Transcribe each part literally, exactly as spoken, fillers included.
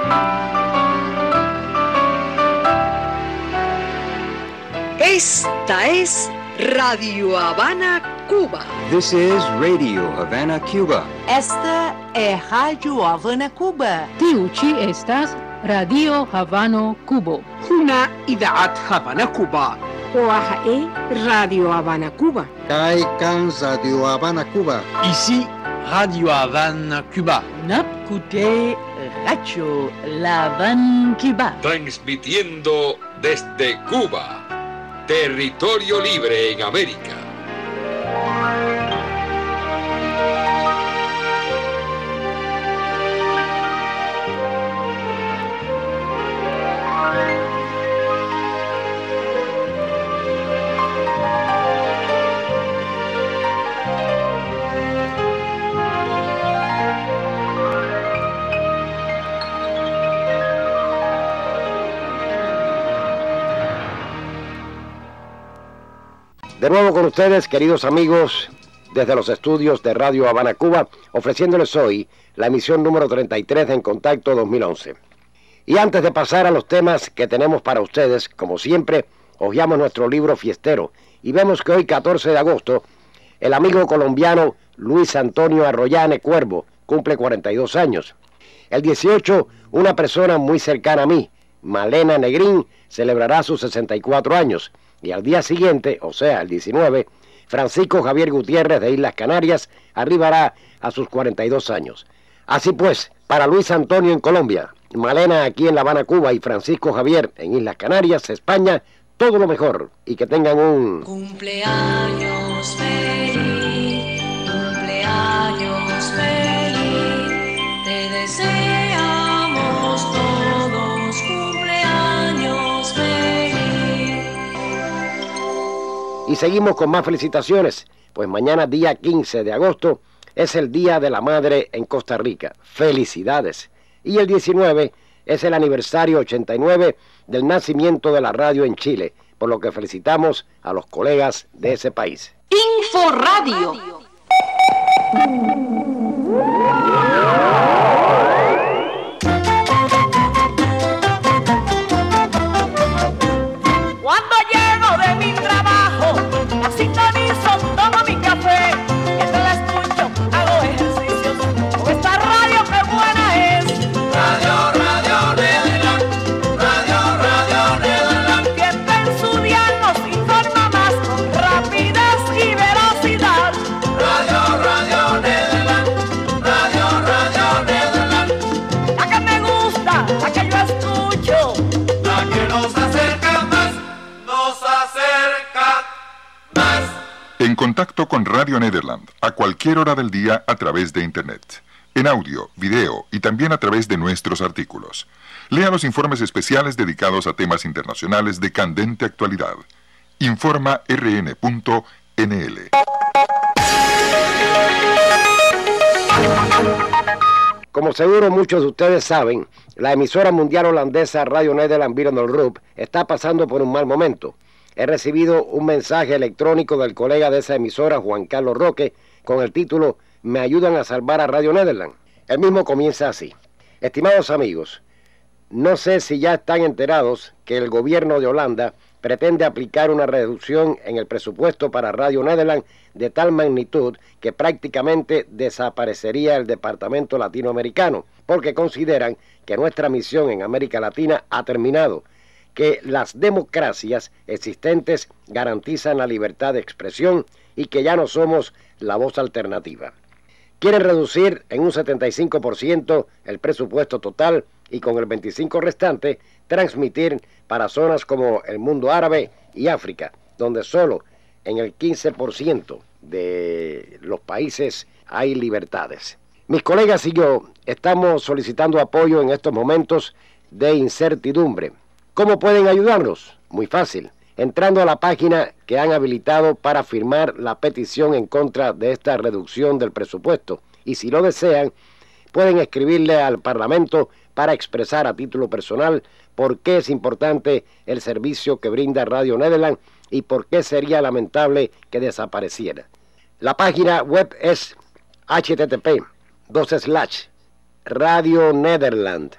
Esta es Radio Habana, Cuba. This is Radio Havana, Cuba. Esta é Rádio Havana, Cuba. Tiuchi estas Radio Havano, Cuba. هنا إذاعة هافانا كوبا. وهي راديو هافانا كوبا. Kai Kan Radio Havana, Cuba. Ici, Radio Havana, Cuba. Napkute Radio La Habana, Cuba. Transmitiendo desde Cuba, territorio libre en América. De nuevo con ustedes, queridos amigos, desde los estudios de Radio Habana, Cuba, ofreciéndoles hoy la emisión número treinta y tres de En Contacto dos mil once. Y antes de pasar a los temas que tenemos para ustedes, como siempre, hojeamos nuestro libro fiestero y vemos que hoy, catorce de agosto, el amigo colombiano Luis Antonio Arroyane Cuervo cumple cuarenta y dos años. El dieciocho, una persona muy cercana a mí, Malena Negrín, celebrará sus sesenta y cuatro años. Y al día siguiente, o sea, el diecinueve, Francisco Javier Gutiérrez de Islas Canarias arribará a sus cuarenta y dos años. Así pues, para Luis Antonio en Colombia, Malena aquí en La Habana, Cuba, y Francisco Javier en Islas Canarias, España, todo lo mejor y que tengan un... Cumpleaños feliz, cumpleaños feliz, te deseamos todos cumpleaños feliz. Y seguimos con más felicitaciones, pues mañana, día quince de agosto, es el Día de la Madre en Costa Rica. ¡Felicidades! Y el diecinueve es el aniversario ochenta y nueve del nacimiento de la radio en Chile, por lo que felicitamos a los colegas de ese país. Info Radio. Cuando llego de mi trabajo, la sintonizo, tomo mi café, mientras la escucho, hago ejercicios, con esta radio que buena es. Radio, radio, Nederland, radio, radio, Nederland. Siempre en su día nos informa más, con rapidez y velocidad. Radio, radio, Nederland, radio, radio, Nederland. La que me gusta, la que yo escucho, la que nos acerca más. Nos acerca más. En contacto con Radio Nederland, a cualquier hora del día a través de Internet, en audio, video y también a través de nuestros artículos. Lea los informes especiales dedicados a temas internacionales de candente actualidad. Informa R N punto N L. Como seguro muchos de ustedes saben, la emisora mundial holandesa Radio Nederland Beirut está pasando por un mal momento. He recibido un mensaje electrónico del colega de esa emisora, Juan Carlos Roque, con el título «Me ayudan a salvar a Radio Nederland». El mismo comienza así. Estimados amigos, no sé si ya están enterados que el gobierno de Holanda pretende aplicar una reducción en el presupuesto para Radio Nederland de tal magnitud que prácticamente desaparecería el departamento latinoamericano, porque consideran que nuestra misión en América Latina ha terminado, que las democracias existentes garantizan la libertad de expresión y que ya no somos la voz alternativa. Quieren reducir en un setenta y cinco por ciento el presupuesto total y con el veinticinco por ciento restante transmitir para zonas como el mundo árabe y África, donde solo en el quince por ciento de los países hay libertades. Mis colegas y yo estamos solicitando apoyo en estos momentos de incertidumbre. ¿Cómo pueden ayudarnos? Muy fácil, entrando a la página que han habilitado para firmar la petición en contra de esta reducción del presupuesto. Y si lo desean, pueden escribirle al Parlamento para expresar a título personal por qué es importante el servicio que brinda Radio Nederland y por qué sería lamentable que desapareciera. La página web es http dos slash Radio Nederland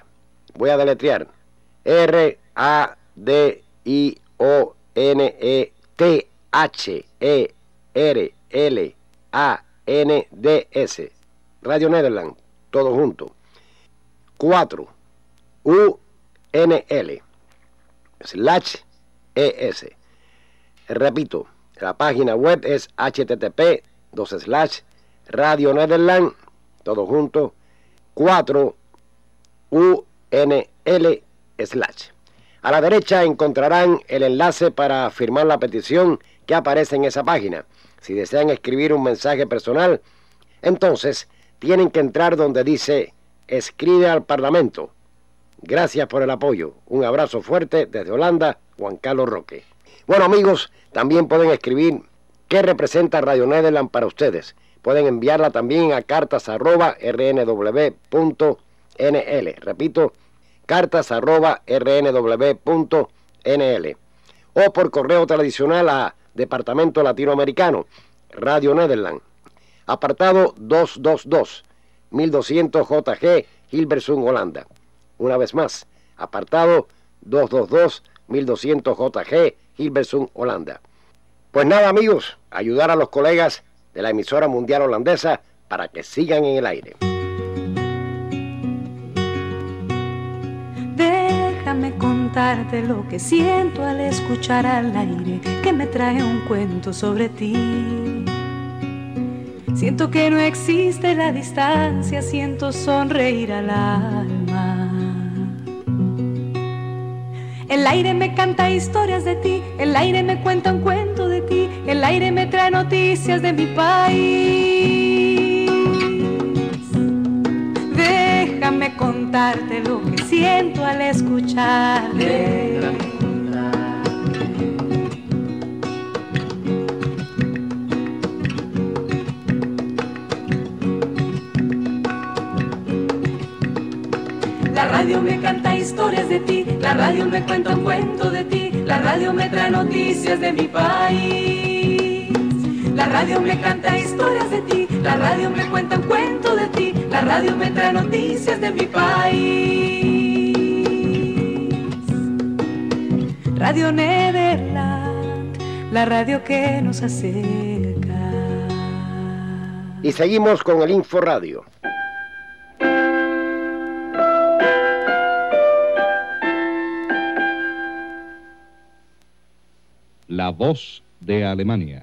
Voy a deletrear. R A D I O N E T H E R L A N D S. Radio Nederland, todo junto. cuatro. U N L. Slash E S. Repito, la página web es http dos slash Radio Nederland, todo junto, cuatro U N L slash. A la derecha encontrarán el enlace para firmar la petición que aparece en esa página. Si desean escribir un mensaje personal, entonces tienen que entrar donde dice escribe al Parlamento. Gracias por el apoyo. Un abrazo fuerte desde Holanda, Juan Carlos Roque. Bueno, amigos, también pueden escribir qué representa Radio Nederland para ustedes. Pueden enviarla también a cartas arroba r n w punto n l. Repito, cartas arroba r n w punto n l. O por correo tradicional a Departamento Latinoamericano, Radio Nederland, apartado doscientos veintidós, mil doscientos J G, Hilversum, Holanda. Una vez más, apartado doscientos veintidós, mil doscientos J G, Hilversum, Holanda. Pues nada, amigos, ayudar a los colegas de la emisora mundial holandesa para que sigan en el aire. Déjame contarte lo que siento al escuchar al aire que me trae un cuento sobre ti. Siento que no existe la distancia, siento sonreír al alma. El aire me canta historias de ti, el aire me cuenta un cuento de ti, el aire me trae noticias de mi país. Déjame contarte lo que siento al escucharle. La radio me canta historias de ti, la radio me cuenta un cuento de ti, la radio me trae noticias de mi país. La radio me canta historias de ti, la radio me cuenta un cuento de ti, la radio me trae noticias de mi país. Radio Nederland, la radio que nos acerca. Y seguimos con el Info Radio. La voz de Alemania.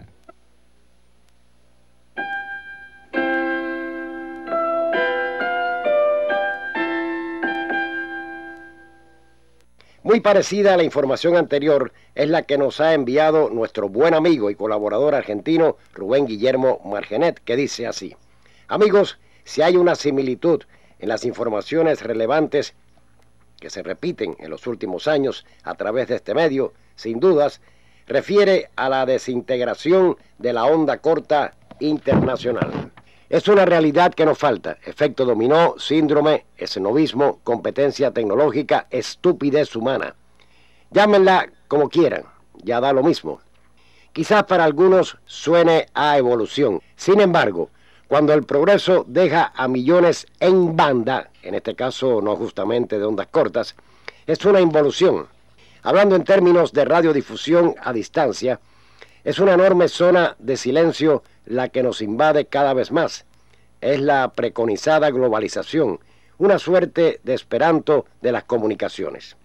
Muy parecida a la información anterior es la que nos ha enviado nuestro buen amigo y colaborador argentino Rubén Guillermo Margenet, que dice así: amigos, si hay una similitud en las informaciones relevantes que se repiten en los últimos años a través de este medio, sin dudas, refiere a la desintegración de la onda corta internacional. Es una realidad que nos falta: efecto dominó, síndrome, esnovismo, competencia tecnológica, estupidez humana. Llámenla como quieran, ya da lo mismo. Quizás para algunos suene a evolución. Sin embargo, cuando el progreso deja a millones en banda, en este caso no justamente de ondas cortas, es una involución. Hablando en términos de radiodifusión a distancia, es una enorme zona de silencio la que nos invade cada vez más. Es la preconizada globalización, una suerte de Esperanto de las comunicaciones.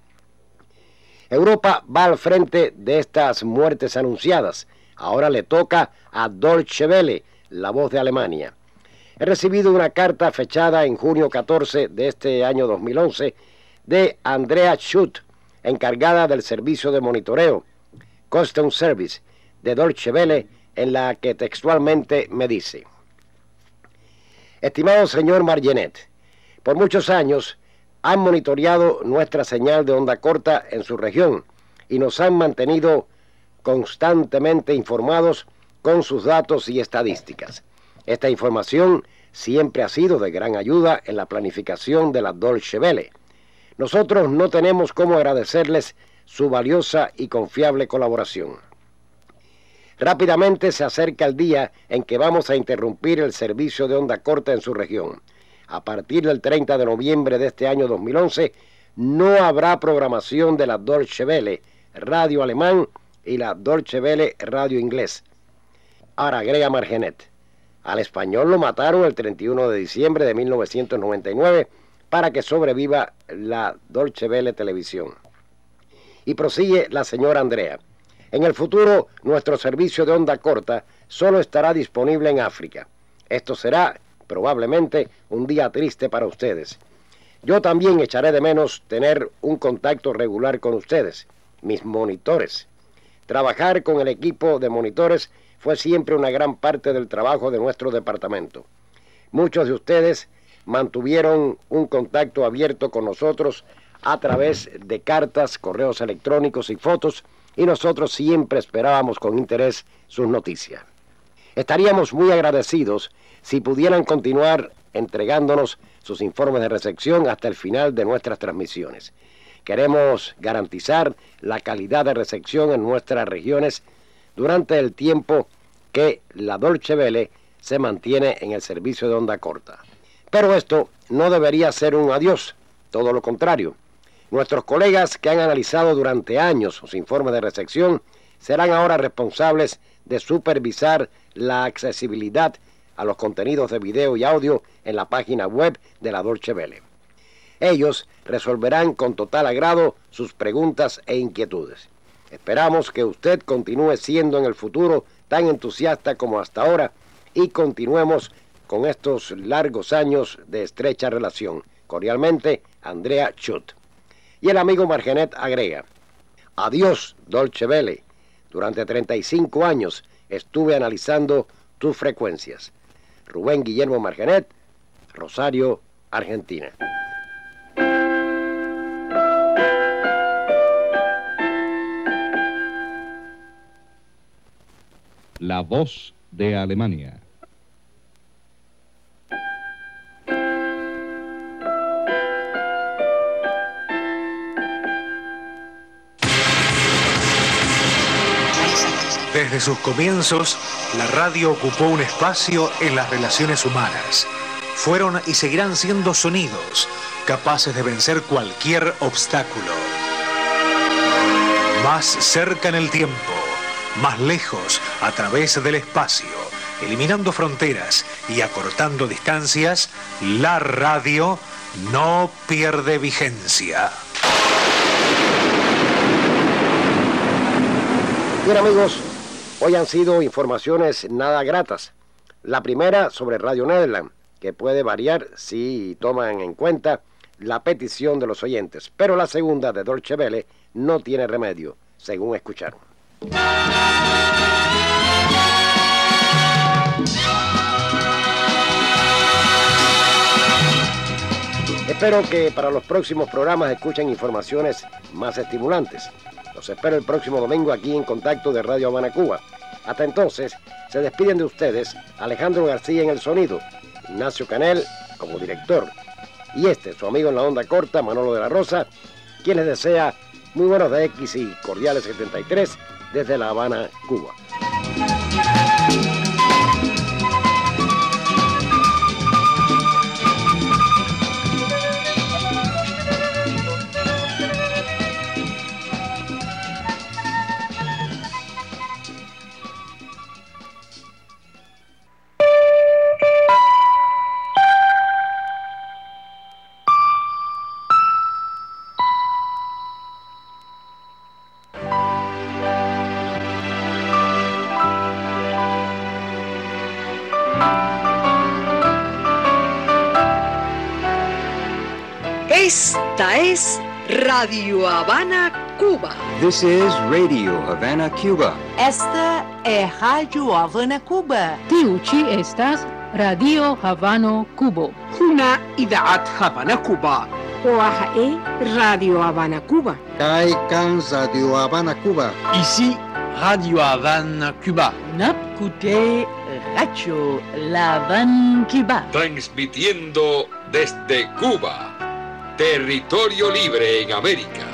Europa va al frente de estas muertes anunciadas. Ahora le toca a Deutsche Welle, la voz de Alemania. He recibido una carta fechada en junio catorce de este año dos mil once de Andrea Schutt, encargada del servicio de monitoreo, Custom Service, de Deutsche Welle, en la que textualmente me dice: estimado señor Margenet, por muchos años han monitoreado nuestra señal de onda corta en su región y nos han mantenido constantemente informados con sus datos y estadísticas. Esta información siempre ha sido de gran ayuda en la planificación de la Deutsche Welle. Nosotros no tenemos cómo agradecerles su valiosa y confiable colaboración. Rápidamente se acerca el día en que vamos a interrumpir el servicio de onda corta en su región. A partir del treinta de noviembre de este año dos mil once, no habrá programación de la Deutsche Welle, radio alemán, y la Deutsche Welle, radio inglés. Ahora agrega Margenet. Al español lo mataron el treinta y uno de diciembre de mil novecientos noventa y nueve para que sobreviva la Deutsche Welle televisión. Y prosigue la señora Andrea. En el futuro, nuestro servicio de onda corta solo estará disponible en África. Esto será, probablemente, un día triste para ustedes. Yo también echaré de menos tener un contacto regular con ustedes, mis monitores. Trabajar con el equipo de monitores fue siempre una gran parte del trabajo de nuestro departamento. Muchos de ustedes mantuvieron un contacto abierto con nosotros a través de cartas, correos electrónicos y fotos, y nosotros siempre esperábamos con interés sus noticias. Estaríamos muy agradecidos si pudieran continuar entregándonos sus informes de recepción hasta el final de nuestras transmisiones. Queremos garantizar la calidad de recepción en nuestras regiones durante el tiempo que la Deutsche Welle se mantiene en el servicio de onda corta. Pero esto no debería ser un adiós, todo lo contrario. Nuestros colegas que han analizado durante años sus informes de recepción serán ahora responsables de supervisar la accesibilidad a los contenidos de video y audio en la página web de la Deutsche Welle. Ellos resolverán con total agrado sus preguntas e inquietudes. Esperamos que usted continúe siendo en el futuro tan entusiasta como hasta ahora y continuemos con estos largos años de estrecha relación. Cordialmente, Andrea Schutt. Y el amigo Margenet agrega: adiós, Deutsche Welle. Durante treinta y cinco años estuve analizando tus frecuencias. Rubén Guillermo Margenet, Rosario, Argentina. La voz de Alemania. Desde sus comienzos, la radio ocupó un espacio en las relaciones humanas. Fueron y seguirán siendo sonidos capaces de vencer cualquier obstáculo. Más cerca en el tiempo, más lejos a través del espacio, eliminando fronteras y acortando distancias, la radio no pierde vigencia. Bien, amigos, hoy han sido informaciones nada gratas. La primera sobre Radio Nederland, que puede variar si toman en cuenta la petición de los oyentes, pero la segunda de Deutsche Welle no tiene remedio, según escucharon. Espero que para los próximos programas escuchen informaciones más estimulantes. Los espero el próximo domingo aquí en Contacto de Radio Habana, Cuba. Hasta entonces, se despiden de ustedes Alejandro García en el sonido, Ignacio Canel como director, y este, su amigo en la onda corta, Manolo de la Rosa, quien les desea muy buenos de X y cordiales setenta y tres desde La Habana, Cuba. Esta es Radio Habana, Cuba. This is Radio Havana, Cuba. Esta é Rádio Havana, Cuba. Tiuchi estas Radio Havano, Cubo. هنا إذاعة هافانا كوبا. Oaja e Radio Habana, Cuba. Kai Kan Radio Habana, Cuba. Ici, Radio Havana, Cuba. Napkute Radio La Habana, Cuba. Transmitiendo desde Cuba, territorio libre en América.